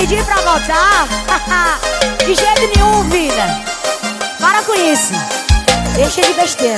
pedir pra voltar? De jeito nenhum, vida. Para com isso. Deixa de besteira.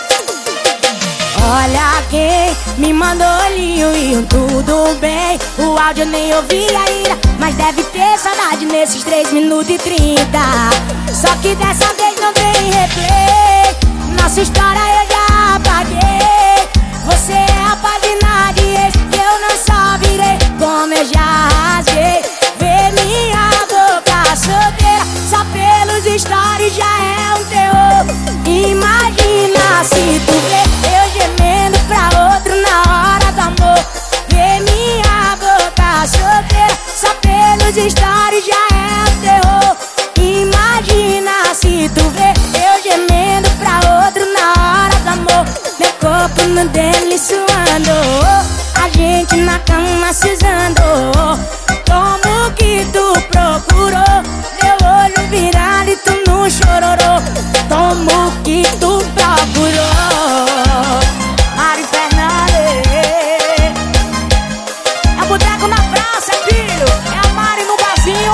Olha quem me mandou olhinho e um tudo bem. O áudio eu nem ouvi ainda, mas deve ter saudade nesses 3 minutos e 30. Só que dessa vez não tem replay. Nossa história eu já apaguei. Você é a página de ex que eu não só virei, como eu já rasguei. Vê minha boca solteira, só pelos stories já é um terror. Imagina se tu vê eu gemendo pra outro na hora do amor. Vê minha boca solteira, só pelos stories já é um terror. Imagina se tu vê eu gemendo pra outro na hora do amor. Meu corpo no dele suando, a gente na cama se usando. Como que tu procurou? Meu olho virado e tu não chororou. Como que tu procurou? Mari Fernandes. É o boteco na praça, filho. É a Mari no barzinho.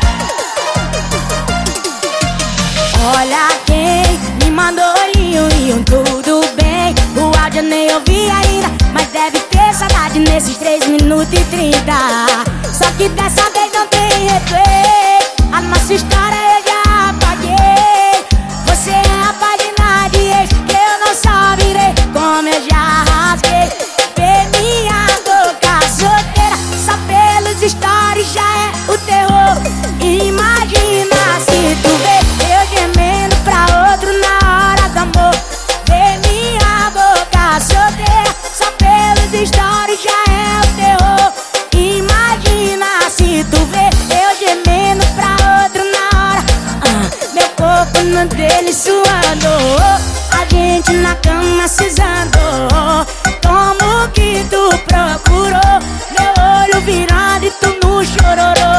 Olha quem me mandou olhinho e um tudo bem. O áudio eu nem ouvi ainda, mas deve ter saudade nesses 3 minutos e 30. Só que dessa vez não tem replay. A nossa história eu já apaguei. Você é a página de ex que eu não só virei, como eu já rasguei. Vê minha boca solteira, só pelos stories já é o terror. Imagina se tu vê eu gemendo pra outro na hora do amor. Vê minha boca solteira, só pelos stories já é o terror. Imagina se tu vê eu gemendo pra outro na hora. Meu corpo no dele suando, a gente na cama se usando. Como que tu procurou? Meu olho virado e tu não chororou.